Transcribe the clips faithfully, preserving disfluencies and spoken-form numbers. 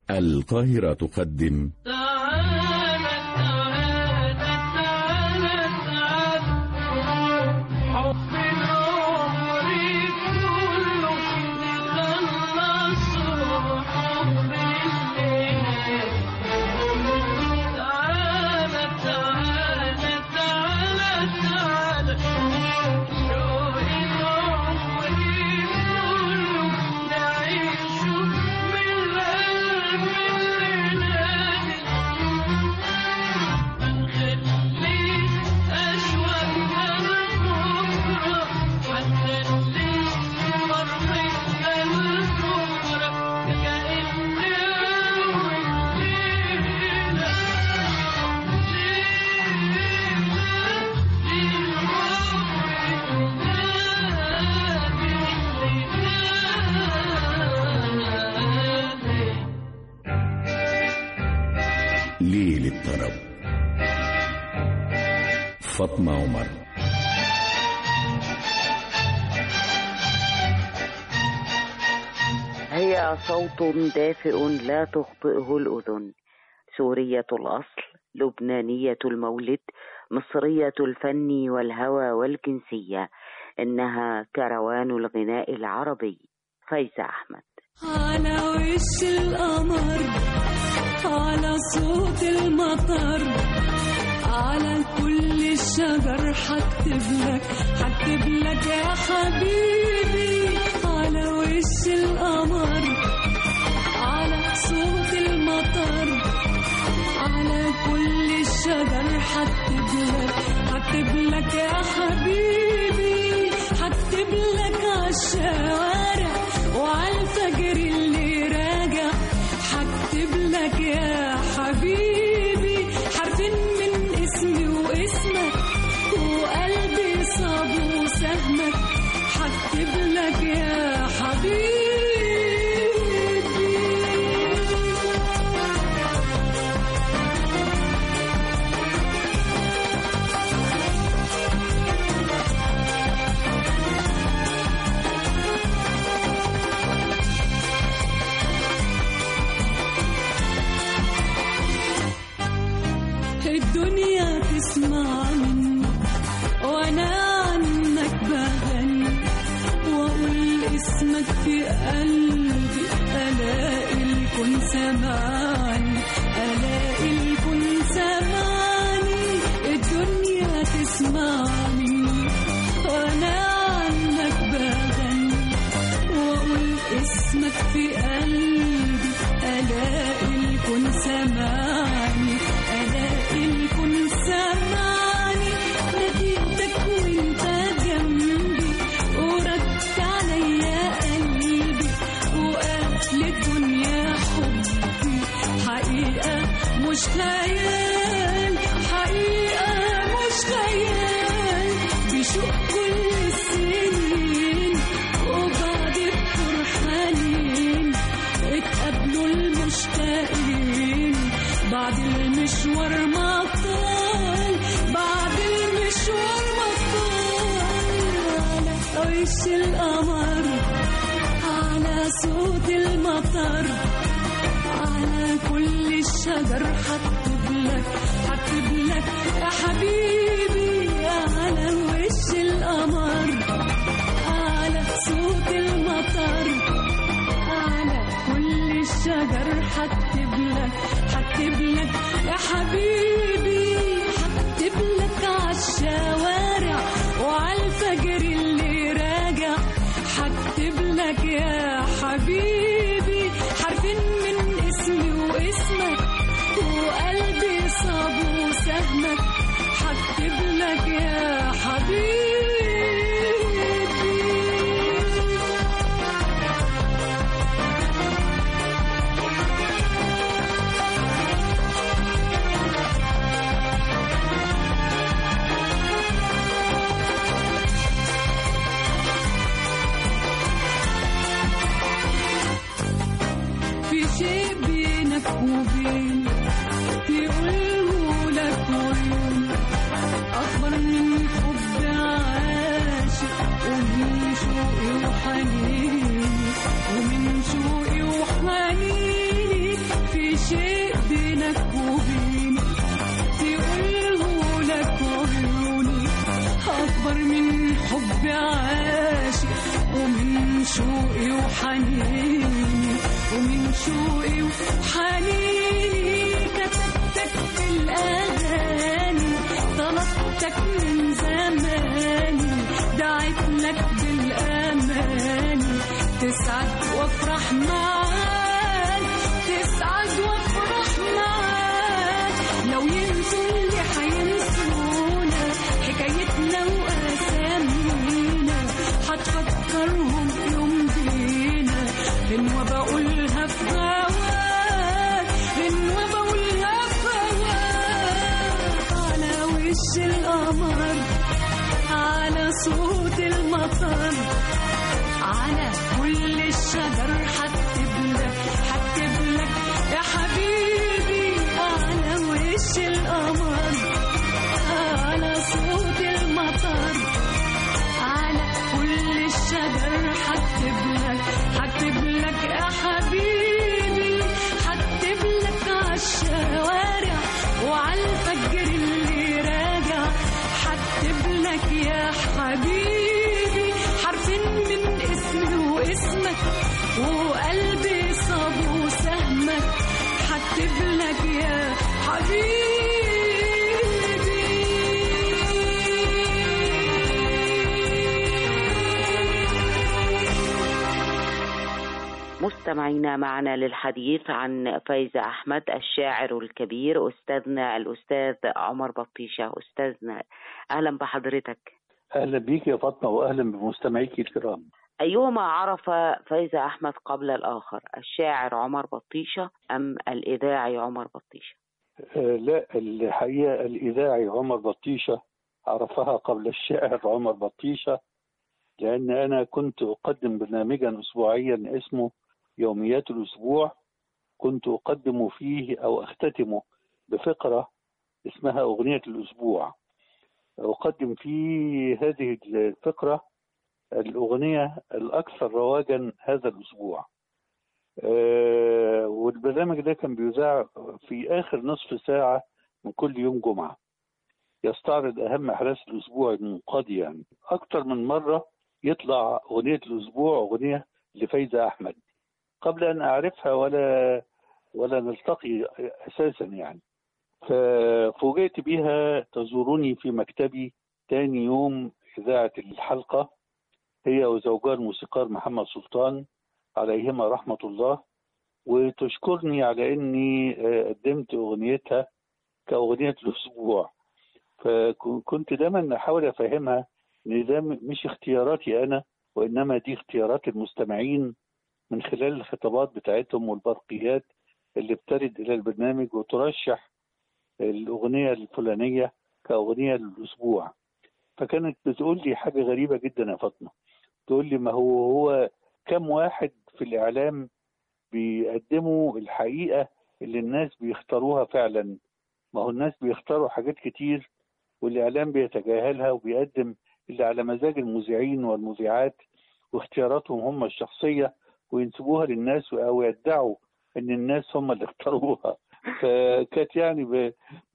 القاهرة تقدم ليل الطرب. فاطمة عمر. هي صوت دافئ لا تخطئه الأذن، سورية الأصل، لبنانية المولد، مصرية الفن والهوى والجنسية، إنها كروان الغناء العربي. فايزة أحمد. على وش القمر، على صوت المطر، على كل الشجر حكتب لك حكتب لك يا حبيبي. على وش القمر، على صوت المطر، على كل الشجر حكتب لك حكتب لك يا حبيبي. حكتب لك عالشوارع وعالفجر اللي راجع، حكتب لك يا حبيبي. حرفين من اسمي واسمك وقلبي صاب وسهمك، حكتب لك يا حبيبي. الدنيا تسمع مني وانا عنك بغني، واقول اسمك في قلبي، الاقي الكون سمعني، الاقي الكون سمعني. الدنيا تسمع مني وانا عنك بغني، واقول اسمك في قلبي، الاقي الكون سمعني، الاقي الكون سمعني. ناديتك وانت جنبي ورد عليا قلبي، وقال الدنيا حبي حقيقة مش خيال، حقيقة مش خيال. بيشوق كل السنين وبعد الفرحانين اتقابلوا المشتاقين، بعد المشوار ما طال، بعد المشوار ما طال. على وش القمر، على صوت المطر، على كل الشجر حكتب لك حكتب لك يا حبيبي. على وش القمر، على صوت المطر، على كل الشجر حكتب لك حكتب لك يا حبيبي. حكتب لك عالشوارع وعالفجر اللي راجع، حكتب لك يا حبيبي. حرفين من اسمي واسمك وقلبي صاب وسهمك، حكتب لك يا حبيبي. في شيء بينك وبين يقوله لك عيون أكبر من حب عاشق، ومن شوقي وحنيني ومن شوقي وحنيني شوقي وحنيني كتبتك في الأغاني طلبتك من زماني دعيت لك بالأماني تسعد وافرح معاك تسعد وافرح معاك لو ينسوا اللي حينسونا حكايتنا وأسامينا هتفكرهم يوم بينا غنوة بقولها في هواك غنوة بقولها في هواك على وش القمر على صوت المطر على كل الشجر هكتب لك هكتب لك يا حبيبي على وش القمر على صوت المطر على كل الشجر هكتب لك هكتب لك يا حبيبي هكتب لك عالشوارع وعلى الفجر اللي راجع هكتب لك يا حبيبي حرفين من اسمي واسمك وقلبي صابه سهمك هكتب لك يا حبيبي. مستمعينا معنا للحديث عن فايزة أحمد الشاعر الكبير أستاذنا الأستاذ عمر بطيشة. أستاذنا أهلا بحضرتك. أهلا بيك يا فاطمة وأهلا بمستمعيك الكرام. أيهما عرف فايزة أحمد قبل الآخر الشاعر عمر بطيشة أم الإذاعي عمر بطيشة؟ آه لا الحقيقة الإذاعي عمر بطيشة عرفها قبل الشاعر عمر بطيشة لأن أنا كنت أقدم برنامجا أسبوعيا اسمه يوميات الأسبوع كنت أقدم فيه أو أختتمه بفقرة اسمها أغنية الأسبوع. أقدم في هذه الفقرة الأغنية الأكثر رواجا هذا الأسبوع أه والبرنامج ده كان بيذاع في آخر نصف ساعة من كل يوم جمعة يستعرض أهم أحداث الأسبوع المنقضي يعني أكثر من مرة يطلع أغنية الأسبوع أغنية لفايزة أحمد قبل أن أعرفها ولا ولا نلتقي أساسا يعني. ففوجئت بها تزورني في مكتبي تاني يوم إذاعة الحلقة هي وزوجها الموسيقار محمد سلطان عليهما رحمة الله وتشكرني على أني قدمت أغنيتها كأغنية الأسبوع. فكنت دايما أحاول أفهمها ان ده مش اختياراتي انا وانما دي اختيارات المستمعين من خلال الخطابات بتاعتهم والبرقيات اللي بترد الى البرنامج وترشح الاغنيه الفلانيه كاغنيه للاسبوع. فكانت بتقول لي حاجه غريبه جدا يا فاطمه تقول لي ما هو هو كم واحد في الاعلام بيقدموا الحقيقه اللي الناس بيختاروها فعلا. ما هو الناس بيختاروا حاجات كتير والاعلام بيتجاهلها وبيقدم اللي على مزاج المذيعين والمذيعات واختياراتهم هم الشخصية وينسبوها للناس أو يدعوا أن الناس هم اللي اختاروها. فكانت يعني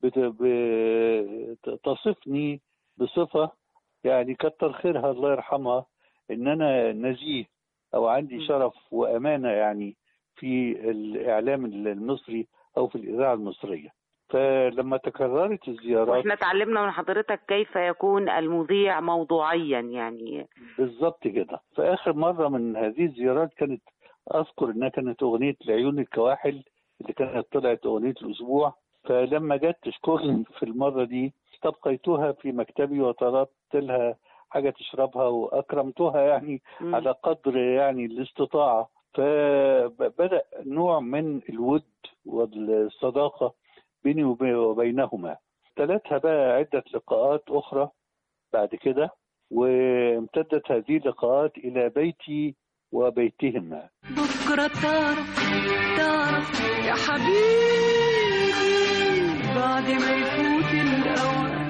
بتصفني بصفة يعني كتر خيرها الله يرحمها أن أنا نزيه أو عندي شرف وأمانة يعني في الإعلام المصري أو في الإذاعة المصرية. فلما تكررت الزيارات واحنا تعلمنا من حضرتك كيف يكون المذيع موضوعيا يعني بالظبط كده. فآخر مرة من هذه الزيارات كانت أذكر إنها كانت أغنية لعيون الكواحل اللي كانت طلعت أغنية الأسبوع. فلما جت تشكرني في المرة دي استبقيتها في مكتبي وطلبت لها حاجة تشربها وأكرمتها يعني م. على قدر يعني الاستطاعة. فبدأ نوع من الود والصداقة بيني وبينهما. تلتها بقى عدة لقاءات أخرى بعد كده وامتدت هذه اللقاءات إلى بيتي وبيتهم. بكرة تعرف تعرف يا حبيبي بعد ما يفوت الأوان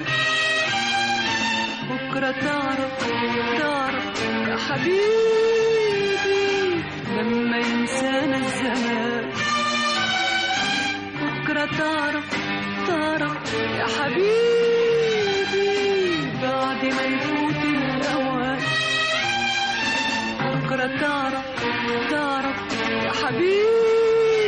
بكرة تعرف تعرف يا حبيبي لما ينسانا الزمان بكرة تعرف تعرف يا حبيبي بعد ما يفوت الأوان بكرة تعرف تعرف يا حبيبي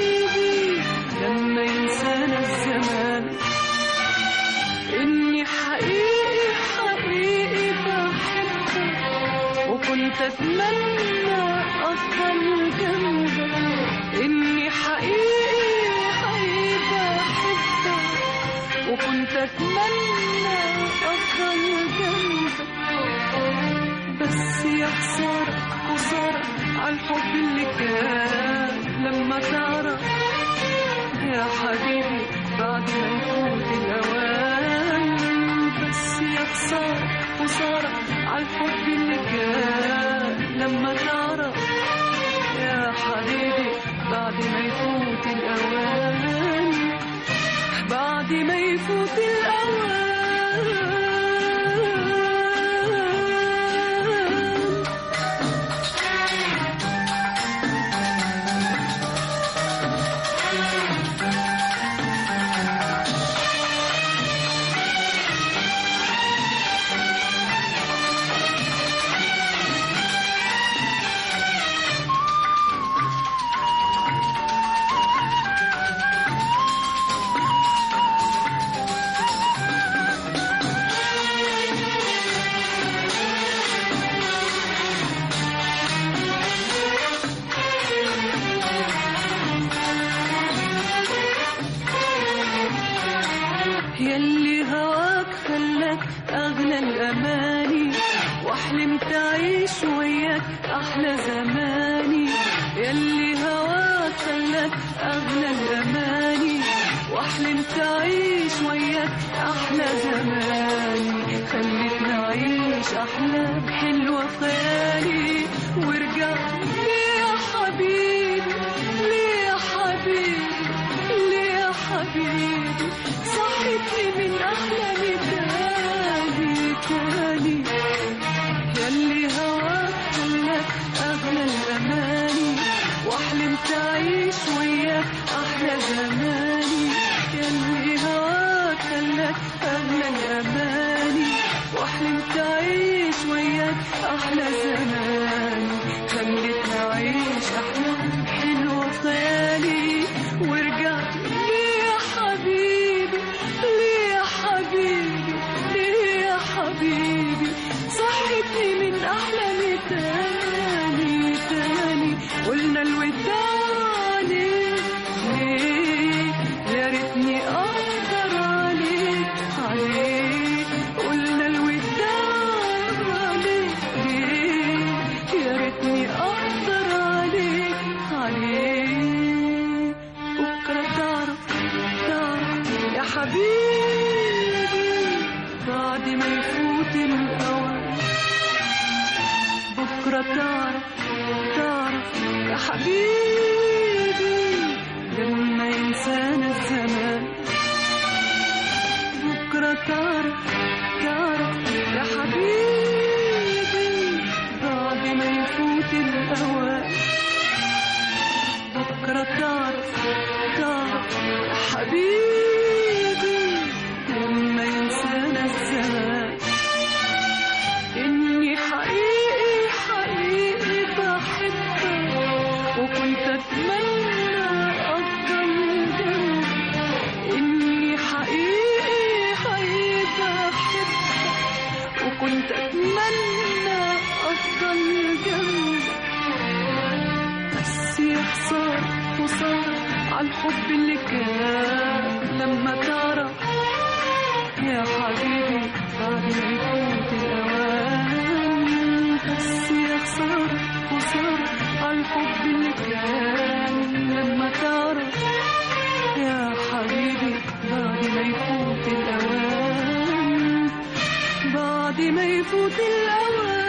أتمنى أفضل جنبك، بس يا خسارة خسارة عالحب اللي كان لما تعرف يا حبيبي بعد ما يفوت الأوان. بس يا خسارة خسارة عالحب اللي كان لما تعرف يا حبيبي بعد ما يفوت الأوان، بعد ما يفوت الأوان. يلي هواك خلاك أغلى الأماني، وأحلم تعيش وياك أحلى زماني. يلي هواك خلاك أغلى الأماني، وأحلم تعيش وياك أحلى زماني. خليتني أعيش أحلام حلوة خيالي، وارجع لي يا حبيبي، لي يا حبيبي، لي يا حبيبي. صحتني من أحلامي تاني تاني. يلي هواك خلاك أغلى الأماني، وأحلم تعيش وياك أحلى زماني. يلي هواك خلاك أغلى الأماني، وأحلم تعيش وياك أحلى زماني. خليتني أعيش أحلام حلوة خيالي، ورجع لي يا حبيبي، لي يا حبيبي، لي يا حبيبي. صحتني من أحلامي تاني تاني. قلنا الوداع ليه ليه، يا ريتني أقدر عليك عليك. قلنا الوداع ليه ليه، يا ريتني أقدر عليك عليك. بكرة تعرف تعرف يا حبيبي بعد ما يفوت الأوان. بكرة تعرف تعرف يا حبيبي لما ينسانا الزمان. بكرة تعرف تعرف يا حبيبي بعد ما يفوت الأوان. بكرة تعرف تعرف يا حبيبي لما ينسانا الزمان. إني حقيقي حقيقي بحبك، وكنت أتمنى أفضل جنبك. إني حقيقي حقيقي بحبك، وكنت أتمنى أفضل جنبك. بس يا خسارة خسارة عالحب اللي كان لما تعرف يا حبيبي بعد ما يفوت الأوان. بس يا خسارة خسارة عالحب اللي كان لما تعرف يا حبيبي بعد ما يفوت الأوان، بعد ما يفوت الأوان.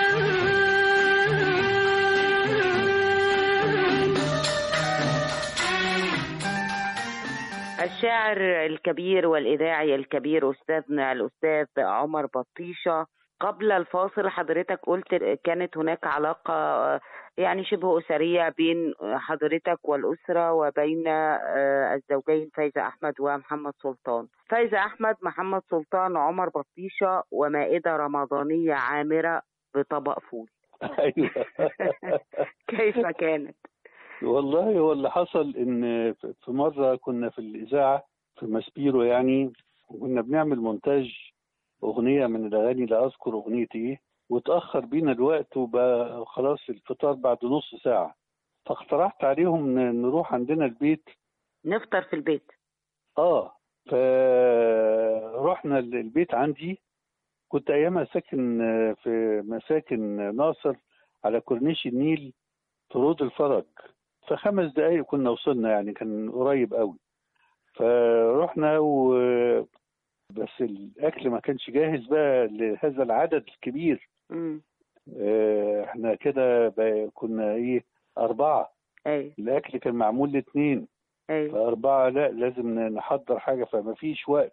الشاعر الكبير والإذاعي الكبير أستاذنا الأستاذ عمر بطيشة، قبل الفاصل حضرتك قلت كانت هناك علاقة يعني شبه أسرية بين حضرتك والأسرة وبين الزوجين فايزة أحمد ومحمد سلطان. فايزة أحمد، محمد سلطان، عمر بطيشة، ومائدة رمضانية عامرة بطبق فول. أيوة. كيف كانت؟ والله هو اللي حصل إن في مرة كنا في الإذاعة في ماسبيرو يعني، وكنا بنعمل مونتاج أغنية من الأغاني، لا أذكر أغنية إيه، وتأخر بينا الوقت وبقى خلاص الفطار بعد نص ساعة. فاقترحت عليهم نروح عندنا البيت نفطر في البيت. آه فرحنا البيت عندي، كنت ايامها ساكن في مساكن ناصر على كورنيش النيل في رود الفرج، فخمس دقايق كنا وصلنا، يعني كان قريب قوي. فرحنا و بس الاكل ما كانش جاهز بقى لهذا العدد الكبير. امم اه احنا كده كنا ايه اربعه. ايوه الاكل كان معمول لاثنين. ايوه فاربعه لا لازم نحضر حاجه، فما فيش وقت.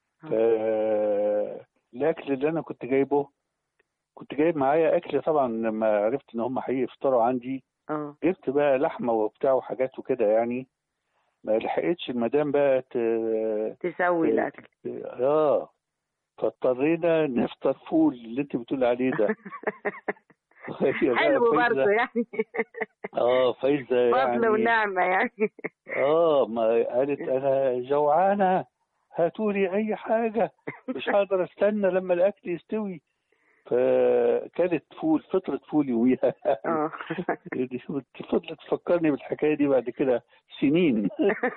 فالاكل اللي انا كنت جايبه، كنت جايب معايا اكل طبعا. لما عرفت ان هم هيفطروا عندي اه جبت بقى لحمه وبتاع وحاجات وكده، يعني ما لحقتش المدام بقى ت... تسوي الاكل. اه فاضطرينا نفطر فول اللي انت بتقول عليه ده. حلو برضه يعني. اه فايزه يعني فضل ونعمه يعني. اه ما قالت انا جوعانه، هاتولي اي حاجه، مش هقدر استنى لما الاكل يستوي. فكانت فول، فطرت فول يوميها. اه دي فضلت تفكرني بالحكايه دي بعد كده سنين.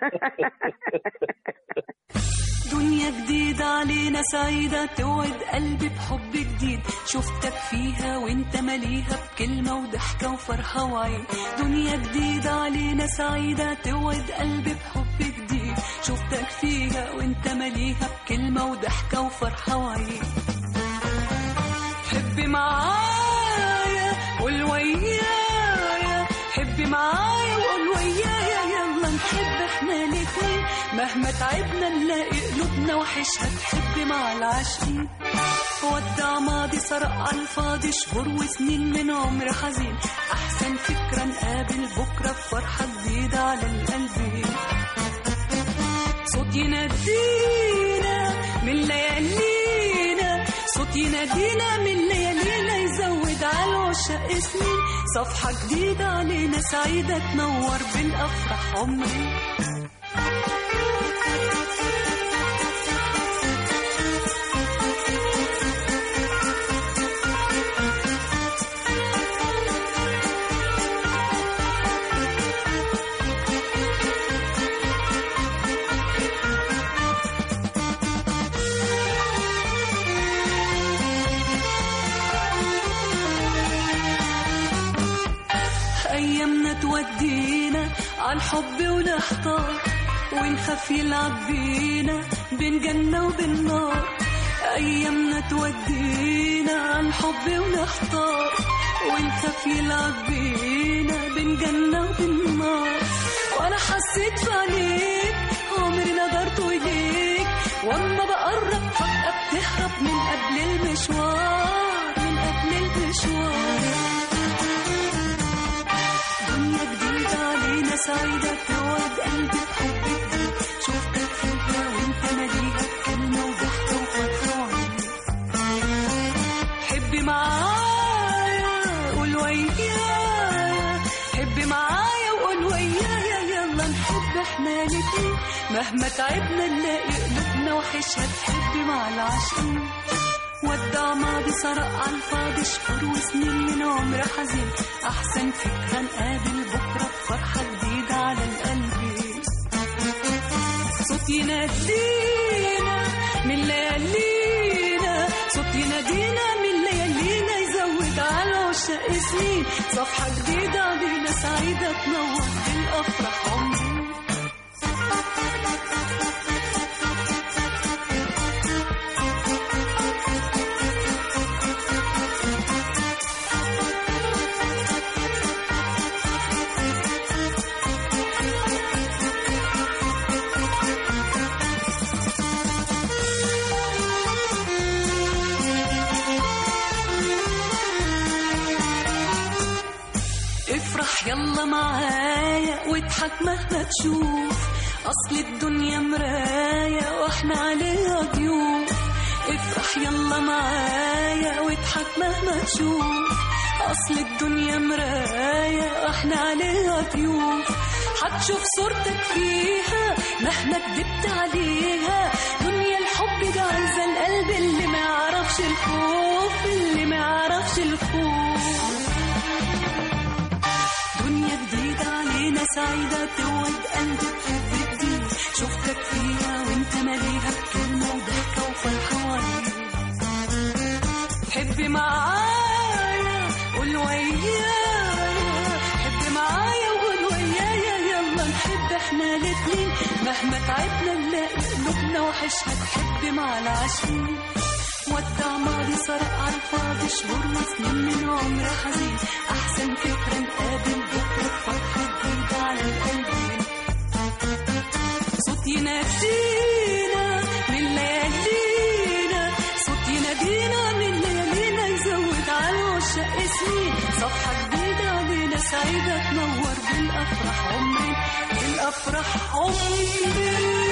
دنيا جديدة علينا سعيدة توعد قلبي بحب جديد، شفتك فيها وانت مليها بكلمة وضحكة وفرحة وعين. دنيا جديدة علينا سعيدة توعد قلبي بحب جديد، شفتك فيها وانت مليها بكلمة وضحكة وفرحة وعين. حبي معايا قول ويايا، حبي معايا وقول ويايا، يلا نحب احنا الاتنين مهما تعبنا نلاقي قلوبنا وحشها تحب مع العاشقين. ودع ماضي سرق على الفاضي شهور وسنين من عمر حزين، احسن فكرة نقابل بكرة بفرحة جديدة على القلبين. صوت ينادينا من ليالينا، صوت ينادينا من ليالينا يزود على العشاق سنين، صفحة جديدة علينا سعيدة تنور بالأفراح عمري. أيامنا تودينا عالحب ونحتار، ونخاف يلعب بينا بين جنة وبين نار. أيامنا تودينا عالحب ونحتار، ونخاف يلعب بينا بين جنة وبين نار. وأنا حسيت في عينيك عمري نظرت إليك، وأما بقرب فجأة بتهرب من قبل المشوار، من قبل المشوار. سعيدة توعد قلبي بحب جديد، شفتك فيها وانت مليها بكلمة وضحكة وفرحة وعين. حبي معايا قول ويايا، حبي معايا وقول ويايا، يلا نحب احنا الاتنين مهما تعبنا نلاقي قلوبنا وحشها تحب مع العاشقين. ودع ماضي سرق على الفاضي شهور وسنين من عمر حزين، احسن فكرة نقابل بكرة بفرحة جديدة على القلب. صوت ينادينا من ليالينا، صوت ينادينا من ليالينا يزود على العشاق سنين، صفحة جديدة علينا سعيدة تنور بالأفراح عمري. يلا معايا واضحك مهما تشوف، أصل الدنيا مراية وإحنا عليها ضيوف. افرح يلا معايا واضحك مهما تشوف، أصل الدنيا مراية وإحنا عليها ضيوف. هتشوف صورتك فيها مهما كدبت عليها، دنيا الحب ده عايزة القلب اللي ما يعرفش الخوف، اللي ما يعرفش الخوف. سعيدة توعد قلبي بحب جديد، شفتك فيها وانت مليان وحش هتحب مع العاشقين. ودع ماضي سرق على الفاضي شهور مسلم من عمر حزين. أحسن فكرة نقابل بكرة فرحة جديدة على القلبين. صوت ينادينا من ليالينا، صوت ينادينا من ليالينا، يزود على العشاق سنين. صفحة جديدة علينا سعيدة تنور بالأفراح عمري، بالأفراح عمري.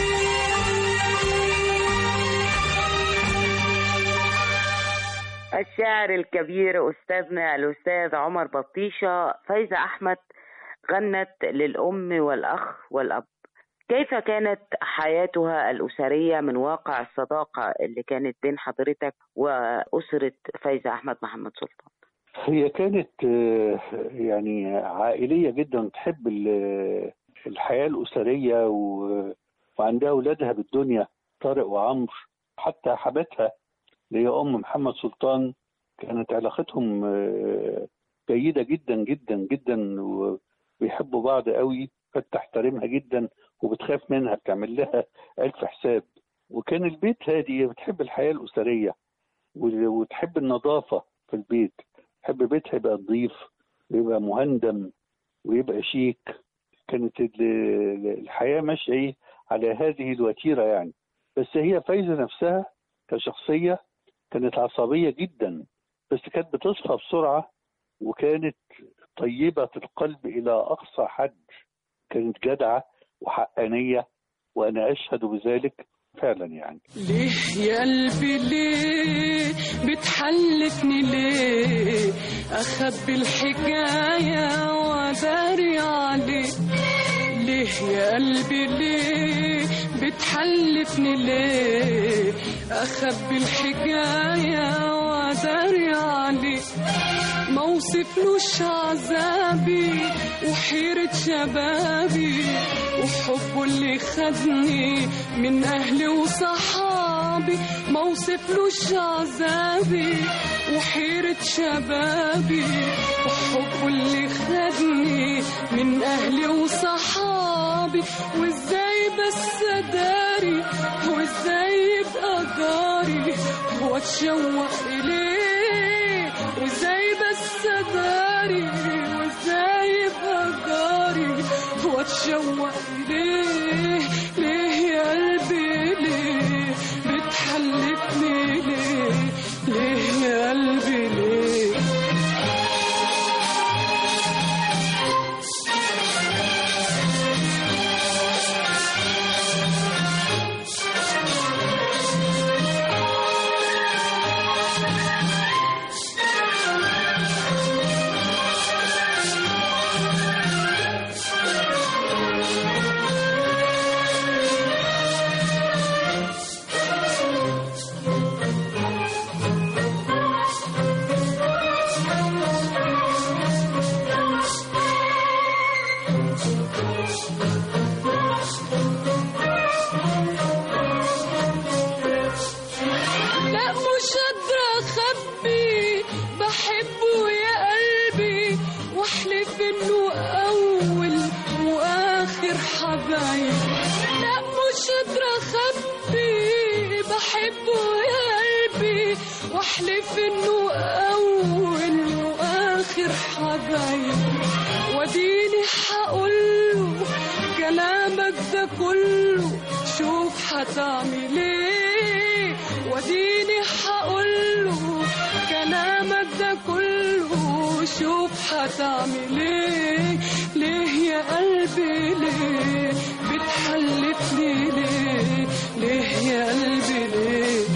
الشاعر الكبير أستاذنا الأستاذ عمر بطيشة. فايزة أحمد غنت للأم والأخ والأب. كيف كانت حياتها الأسرية من واقع الصداقة اللي كانت بين حضرتك وأسرة فايزة أحمد محمد سلطان؟ هي كانت يعني عائلية جدا، تحب الحياة الأسرية وعندها أولادها بالدنيا، طارق وعمر. حتى حبتها اللي هي أم محمد سلطان كانت علاقتهم جيدة جدا جدا جدا، وبيحبوا بعض قوي. بتحترمها جدا وبتخاف منها، بتعمل لها ألف حساب. وكان البيت هادي، بتحب الحياة الأسرية وتحب النظافة في البيت. تحب بيتها يبقى نظيف ويبقى مهندم ويبقى شيك. كانت الحياة ماشية على هذه الوتيرة يعني. بس هي فايزة نفسها كشخصية كانت عصبية جدا، بس كانت بتصفى بسرعة، وكانت طيبة القلب إلى أقصى حد. كانت جدعة وحقانية، وأنا أشهد بذلك فعلا يعني. ليه يا قلبي ليه بتحلفني، ليه أخبي الحكاية وأداري عليك؟ ليه يا قلبي ليه بتحلفني، ليه أخبي الحكاية وأداري عليك؟ موصفلوش عذابي وحيرة شبابي وحبه اللي خدني من أهلي وصحابي. موصفلوش عذابي وحيرة شبابي وحبه اللي خدني من أهلي وصحابي. وإزاي بس أداري، وإزاي يبقى جاري وأتشوق إليه؟ وإزاي بس أداري، وإزاي يبقى جاري وأتشوق إليه؟ ليه يا قلبي ليه بتحلفني، ليه ليه يا قلبي ليه؟ واحلف انه اول واخر حبايب. وديني حقوله كلامك ده كله، شوف هتعمل ايه. وديني حقوله كلامك ده كله، شوف هتعمل ايه. ليه يا قلبي ليه بتحلفني، ليه ليه يا قلبي ليه؟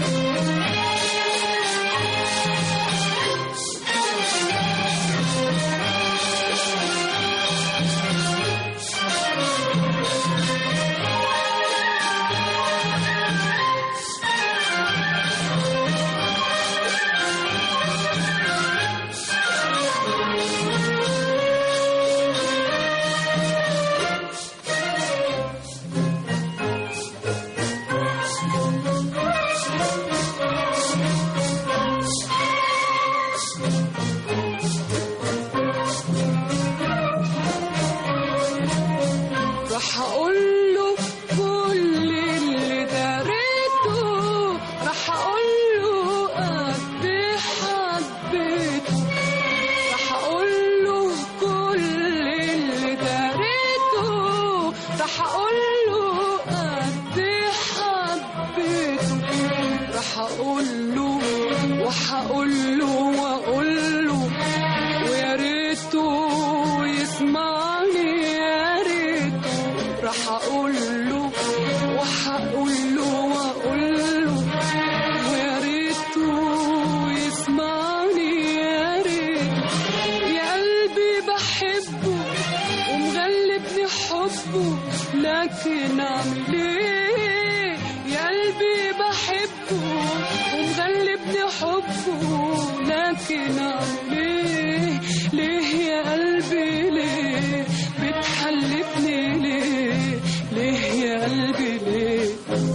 له وهقول له واقول له ويا ريته يسمعني يا ريت. يا قلبي بحبه ومغلبني حبه لكن اعمل ايه؟ يا قلبي بحبه ومغلبني حبه لكن اعمل ايه؟ ليه يا قلبي ليه بتحلفني ليه؟ ليه يا قلبي ليه؟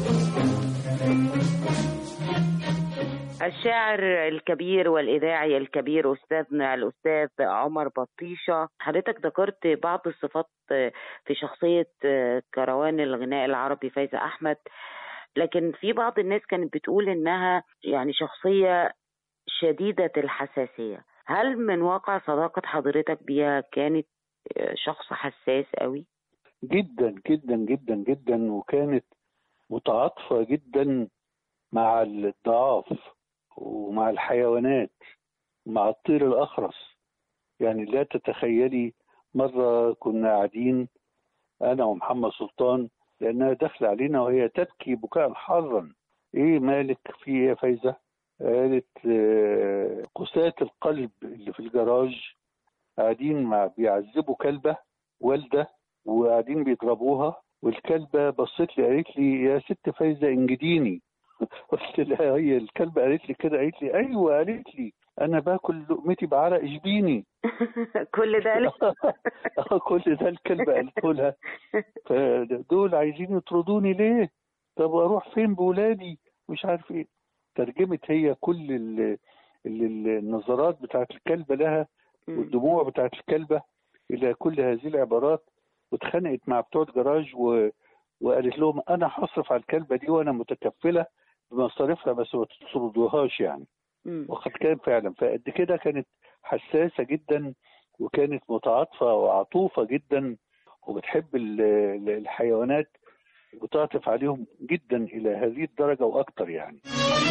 الشاعر الكبير والإذاعي الكبير أستاذنا الأستاذ عمر بطيشة، حضرتك ذكرت بعض الصفات في شخصية كروان الغناء العربي فايزة أحمد، لكن في بعض الناس كانت بتقول إنها يعني شخصية شديدة الحساسية. هل من واقع صداقة حضرتك بيها كانت شخص حساس قوي؟ جدا جدا جدا جدا، وكانت متعاطفة جدا مع الضعاف ومع الحيوانات ومع الطير الأخرس. يعني لا تتخيلي، مرة كنا قاعدين أنا ومحمد سلطان لأنها دخل علينا وهي تبكي بكاء حارا. إيه مالك في إيه يا فايزة؟ قالت قساة القلب اللي في الجراج قاعدين مع بيعذبوا كلبة والدة وقاعدين بيضربوها، والكلبة بصت لي قالت لي يا ست فايزة انجديني. قلت لها هي الكلبة قالت لي كده؟ قالت لي ايوه، قالت لي انا باكل لقمتي بعرق جبيني. كل ده كل ده الكلبة قالته لها. فدول عايزين يطردوني ليه؟ طب اروح فين بولادي؟ مش عارف ايه. ترجمت هي كل ال ال النظرات بتاعت الكلبة لها والدموع بتاعت الكلبة الى كل هذه العبارات، واتخانقت مع بتوع الجراج و... وقالت لهم انا هصرف على الكلبة دي وانا متكفلة بمصاريفها بس ما تطردوهاش يعني. وقد كان فعلا. فقد كده كانت حساسة جدا وكانت متعاطفة وعطوفة جدا وبتحب الحيوانات وتعطف عليهم جدا إلى هذه الدرجة وأكثر يعني.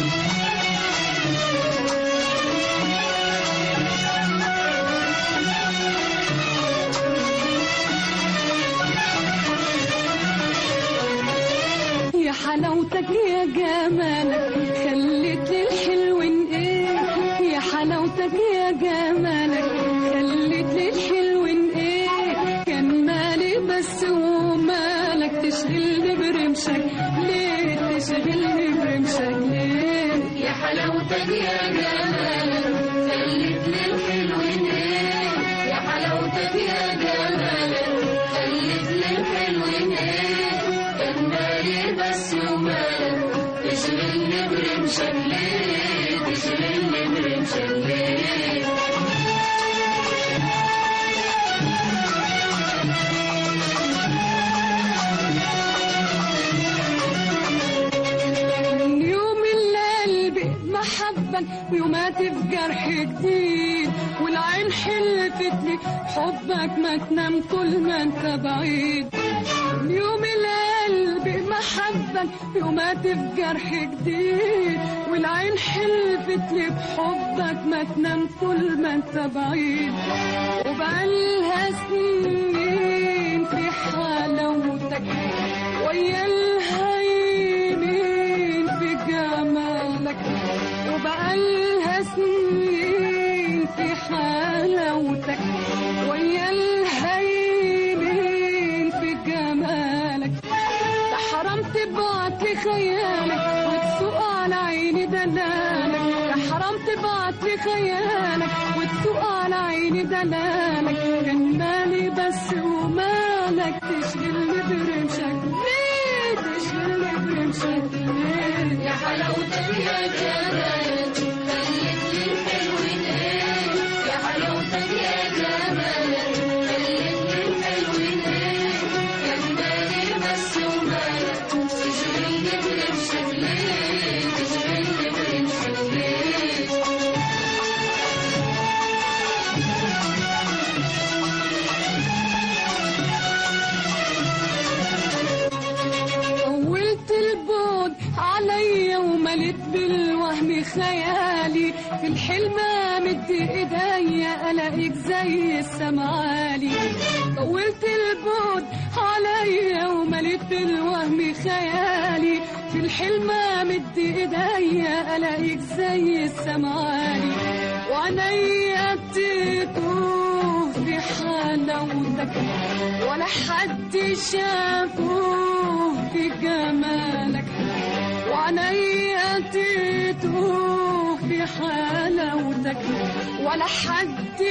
يا حلاوتك يا جمالك خليت لي الحلوين ايه، يا حلاوتك يا جمالك خليت لي الحلوين ايه، كان مالي بس ومالك تشغلني برمشك ليه، تشغلني برمشك ليه. يا حلاوتك يا جمالك خليت لي الحلوين ايه، يا حلاوتك يا جمالك خليت لي الحلوين ايه، كان مالي بس ومالك تشغلني برمشك ليه، تشغلني برمشك ليه. من يوم اللي قلبي محبا ويومات في جرح جديد، والعين حلفت لي حبك ما تنام طول ما انت بعيد. من يوم اللي قلبي محبا يومات في جرح جديد، والعين حلفت لي بحبك ما تنام طول ما انت بعيد. وبقالها سنين في حلاوتك ويا الهيمين في جمالك، وبقالها سنين في حلاوتك ويا الهيمين في جمالك. ده حرام تبعت لي خيالك وتسوق على عيني دلالك، ده حرام تبعت لي خيالك وتسوق على عيني دلالك، كان مالي بس ومالك تشغلني برمشك ليه، تشغلني برمشك ليه. يا حلاوتك يا جمالك خليت لي الحلوين ايه، يا حلاوتك يا جمالك خليت لي الحلوين ايه، كان مالي بس ومالك تشغلني برمشك ليه، تشغلني برمشك ليه. طولت البعد عليا وما ومليت بالوهم خيالي، في الحلم مد ايديا الاقيك زي السمعالي. طولت البعد عليا ومليت بالوهم خيالي، في الحلم مد ايديا الاقيك زي السمعالي. وعينيا بتتوه في حلاوتك ولا حد شافوه في جمالك. وعينيا تتوه في حلاوتك ولا حد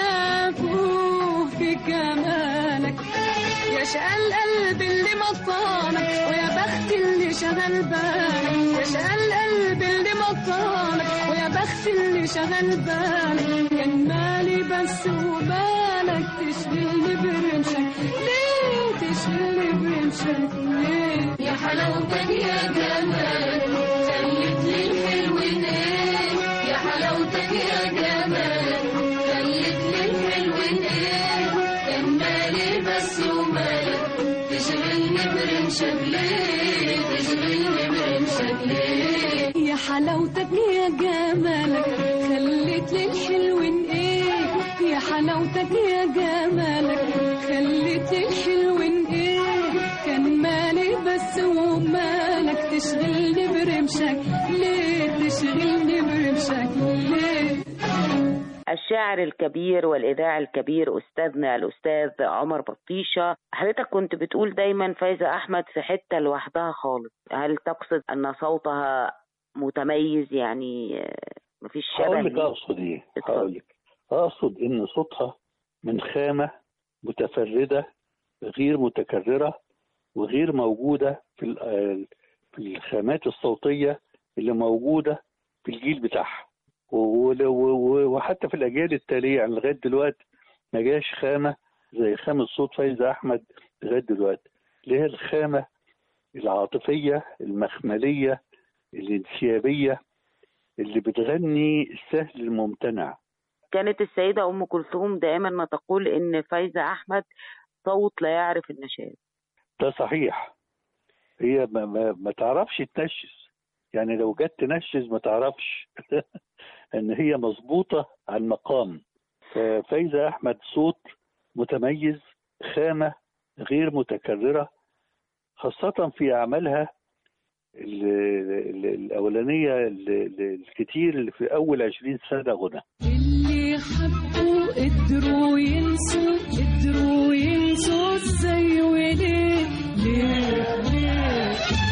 شافوه في جمالك. يا شقى القلب اللي مطانك ويا بخت اللي شغل بالك. يا شقى القلب اللي مطانك ويا بخت اللي شغل بالك. كان مالي بس ومالك تشغلني برمشك ليه، تشغلني برمشك ليه. يا حلاوتك يا جمال خليت لي الحلو ناي. يا حلاوتك يا جمال خليت لي الحلو ناي. كان مالي بس ومالك تشغلني برمشك ليه، تشغلني برمشك ليه. يا حلاوتك يا جمالك خليت لي الحلو ايه. يا حلاوتك يا جمالك خليت لي الحلو ايه. كان مالي بس ومالك تشغلني برمشك ليه، تشغلني برمشك ليه. الشاعر الكبير والإذاعي الكبير أستاذنا الأستاذ عمر بطيشة، حضرتك كنت بتقول دايما فايزة أحمد في حتة لوحدها خالص، هل تقصد أن صوتها متميز يعني مفيش شبه؟ هقول لك أقصد إيه؟ هقول لك أقصد إن صوتها من خامة متفردة غير متكررة وغير موجودة في في الخامات الصوتية اللي موجودة في الجيل بتاعها، وحتى في الأجيال التالية يعني لغاية دلوقتي ما جاش خامة زي خامة صوت فايزة أحمد لغاية دلوقتي، اللي هي الخامة العاطفية المخملية الانسيابية اللي بتغني السهل الممتنع. كانت السيدة أم كلثوم دائما ما تقول إن فايزة أحمد صوت لا يعرف النشاز. ده صحيح، هي ما, ما, ما تعرفش تنشز، يعني لو جت تنشز ما تعرفش ان هي مظبوطة على المقام. ففايزة أحمد صوت متميز، خامة غير متكررة، خاصة في أعمالها الأولانية الكتير اللي في أول عشرين سنة غنى. اللي حبوا قدروا ينسوا، قدروا ينسوا ازاي وليه، ليه ليه.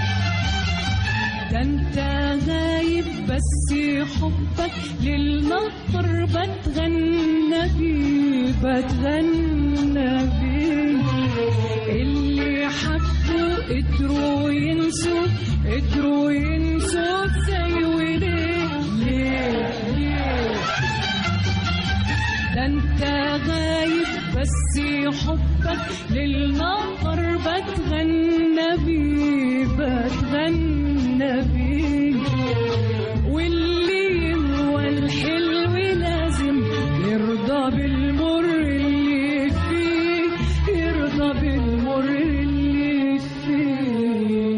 ده انت غايب بس حبك للنهر بتغنى بيه، بتغنى بيه. اللي حبوا قدروا ينسوا، قدروا ينسوا ازاي وليه، ليه ليه. ده انت غايب بس حبك للنهر بتغنى بيه، بتغنى بيه. واللي هو الحلو لازم يرضى بالمر اللي فيه، يرضى بالمر اللي فيه.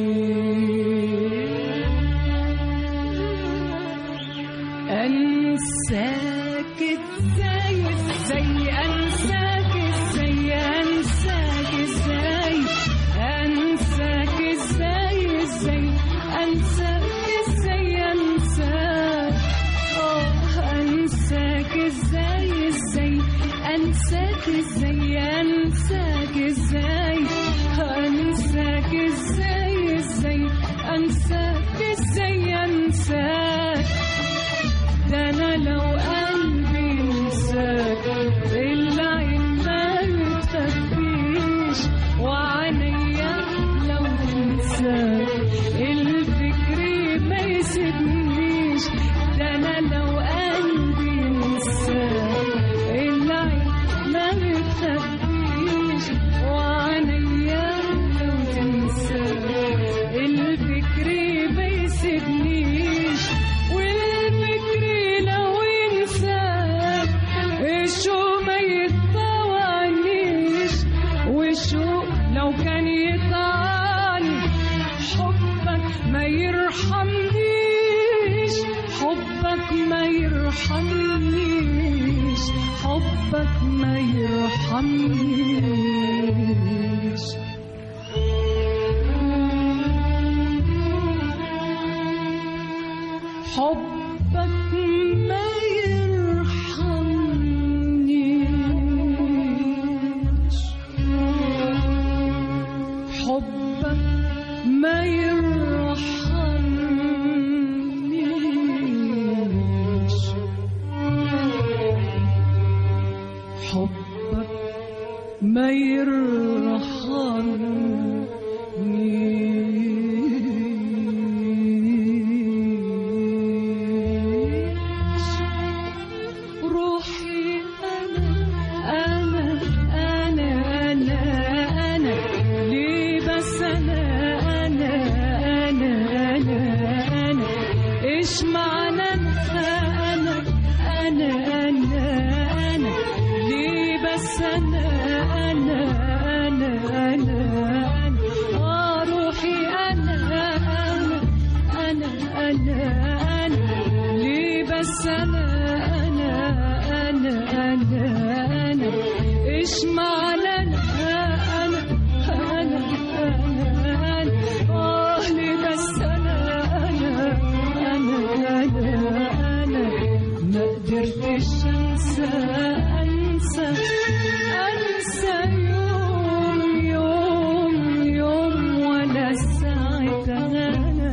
أنساك ازاي ازاي أنساك ازاي أنساك ازاي أنساك ازاي ازاي أنساك ازاي أنساك آه أنساك ازاي ازاي أنساك ازاي أنساك ازاي أنساك ازاي ازاي أنساك ازاي أنساك. ده أنا لو قلبي انساك العين ما بتخبيش، وعينيا لو تنساك الفكر ما يسيبنيش. ده أنا لو قلبي انساك العين ما بتخبيش، وعينيا لو تنساك الفكر ما يسيبنيش. والفكر لو ينساك الشوق ما يطوعنيش، والشوق لو كان يطعني حبك ما يرحمنيش. حبك ما يرحمنيش، حبك ما يرحمنيش. حبك ما يرحمنيش، حبك ما يرحمنيش، حبك ما يرحمنيش. روحي أنا أنا أنا أنا أنا ليه بس أنا أنا أنا أنا أنا إيش معنى أنا أنا أنا أنا ليه بس أنا أنا أنا أنا آه روحي أنا أنا أنا أنا أنا ليه بس أنا أنا أنا أنا أنا إيش معنى أنا أنا أنا أنا آه ليه بس أنا أنا أنا أنا أنا ما قدرتش أنسى أنسى أنسى يوم يوم يوم ولا ساعة أنا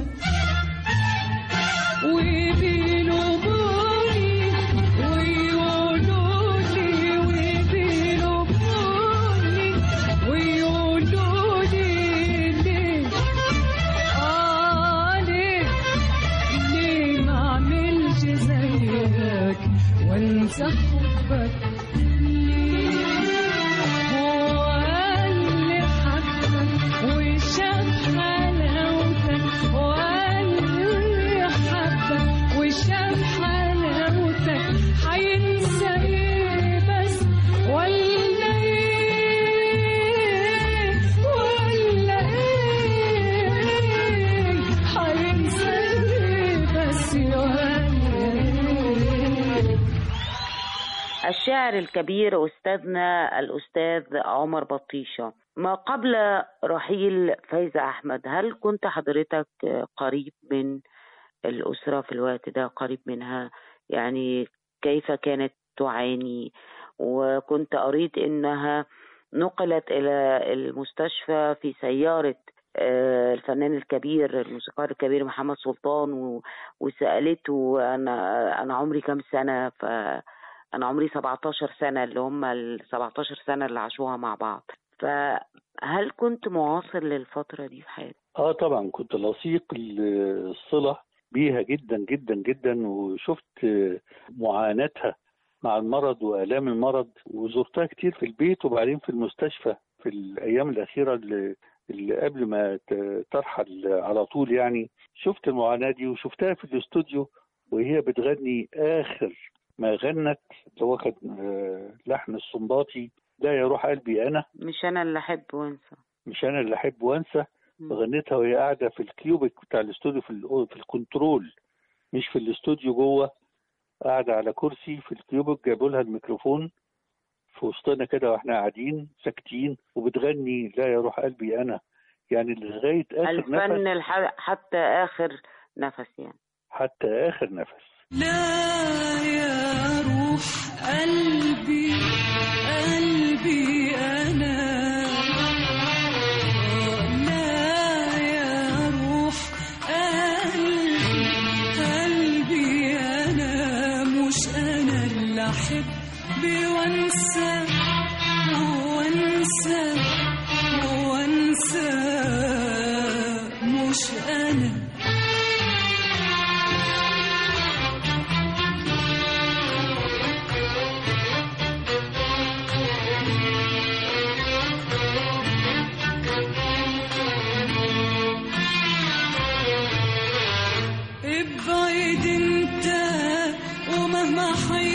وبيلوموني ويقولوا لي وبيلوموني ويقولوا لي ليه آه ليه ليه ما أعملش زيك وانسى حبك ليه. هو اللي حبك وشاف حلاوتك، هو اللي حبك وشاف حلاوتك هينسى ايه بس ولا ايه ولا ايه هينسى ايه بس ولا ايه. الشاعر الكبير أستاذنا الأستاذ عمر بطيشة، ما قبل رحيل فايزة أحمد هل كنت حضرتك قريب من الأسرة في الوقت ده، قريب منها؟ يعني كيف كانت تعاني؟ وكنت قريت إنها نقلت إلى المستشفى في سيارة الفنان الكبير الموسيقار الكبير محمد سلطان، وسألته أنا أنا عمري كم سنة؟ ف أنا عمري سبعتاشر سنة، اللي هم ال سبعتاشر سنة اللي عاشوها مع بعض. فهل كنت معاصر للفترة دي في حياتك؟ اه طبعا كنت لصيق الصلة بيها جدا جدا جدا، وشفت معاناتها مع المرض وآلام المرض، وزرتها كتير في البيت وبعدين في المستشفى في الأيام الأخيرة اللي, اللي قبل ما ترحل على طول. يعني شفت المعاناة دي وشفتها في الاستوديو وهي بتغني آخر ما غنت، اللي هو كان لحن السنباطي لا يروح قلبي أنا، مش أنا اللي أحب وأنسى، مش أنا اللي أحب وأنسى. غنيتها وهي قاعدة في الكيوبك بتاع الاستوديو في, في الكنترول، مش في الاستوديو جوه، قاعدة على كرسي في الكيوبك، جابوا لها الميكروفون في وسطنا كده واحنا قاعدين ساكتين وبتغني لا يروح قلبي أنا، يعني لغاية آخر الفن نفس، الح... حتى آخر نفس، يعني حتى آخر نفس. لا يا روح قلبي قلبي أنا، لا يا روح قلبي قلبي أنا، مش أنا اللي أحب وأنسى وأنسى وأنسى، مش أنا. ابعد انت ومهما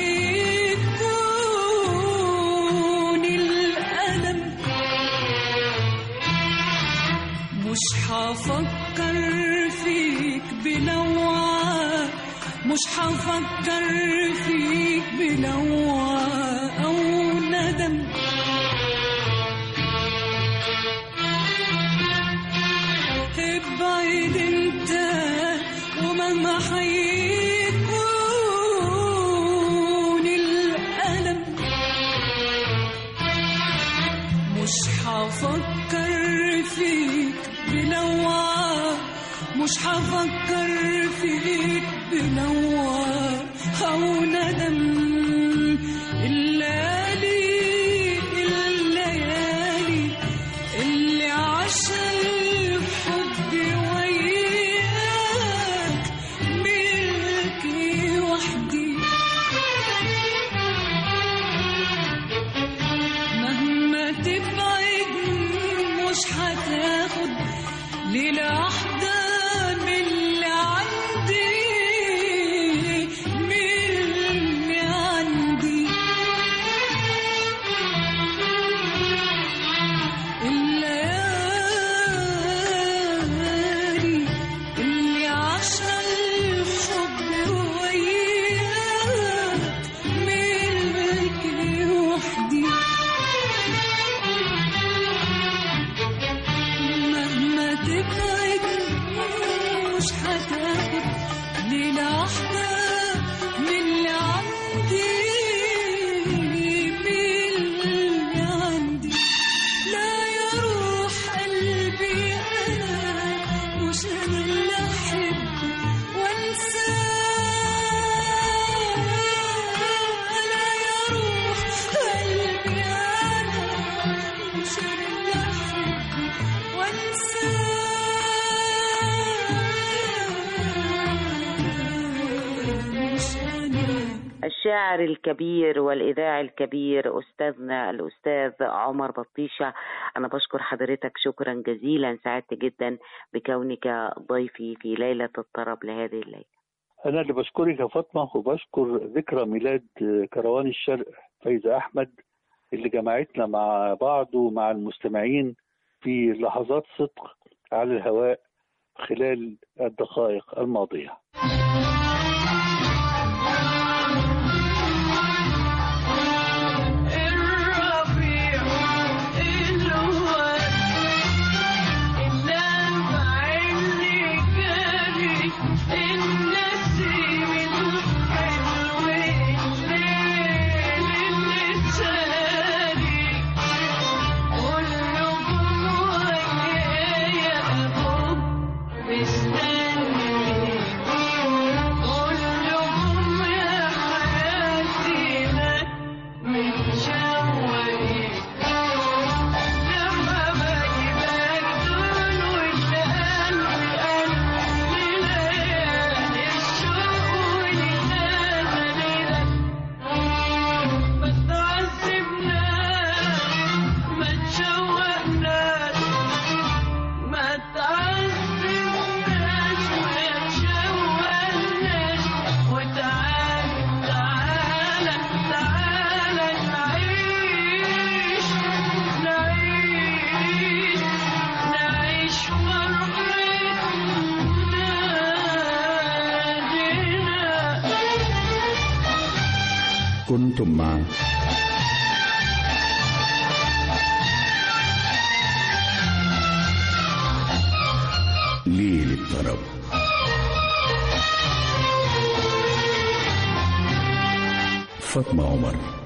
حيكون الألم، مش هفكر في مش هفكر فيك بلوى أو ندم. ابعد انت ومهما حيكون الألم مش هفكر فيك بلوى، مش هفكر فيك بلوى أو ندم. الليالي الليالي اللي عشان الحب وياك ملكي وحدي. مهما تبعد مش هتاخد ليلة واحدة من اللي عندي، من اللي عندي. الليالي اللي عشان الحب وياك ملكي وحدي. مهما تبعد مش هتاخد ليلة واحدة من اللي عندي، من اللي عندي. لا يا روح قلبي أنا مش أنا اللي أحب وأنساه. لا يا روح قلبي أنا مش أنا اللي أحب الشاعر الكبير والإذاعي الكبير أستاذنا الأستاذ عمر بطيشة، أنا بشكر حضرتك شكرا جزيلا. سعدت جدا بكونك ضيفي في ليلة الطرب لهذه الليلة. أنا اللي بشكرك يا فاطمة، وبشكر ذكرى ميلاد كروان الشرق فايزة أحمد اللي جمعتنا مع بعض ومع المستمعين في لحظات صدق على الهواء خلال الدقائق الماضية. كنتم مع ليل الطرب. فاطمة عمر.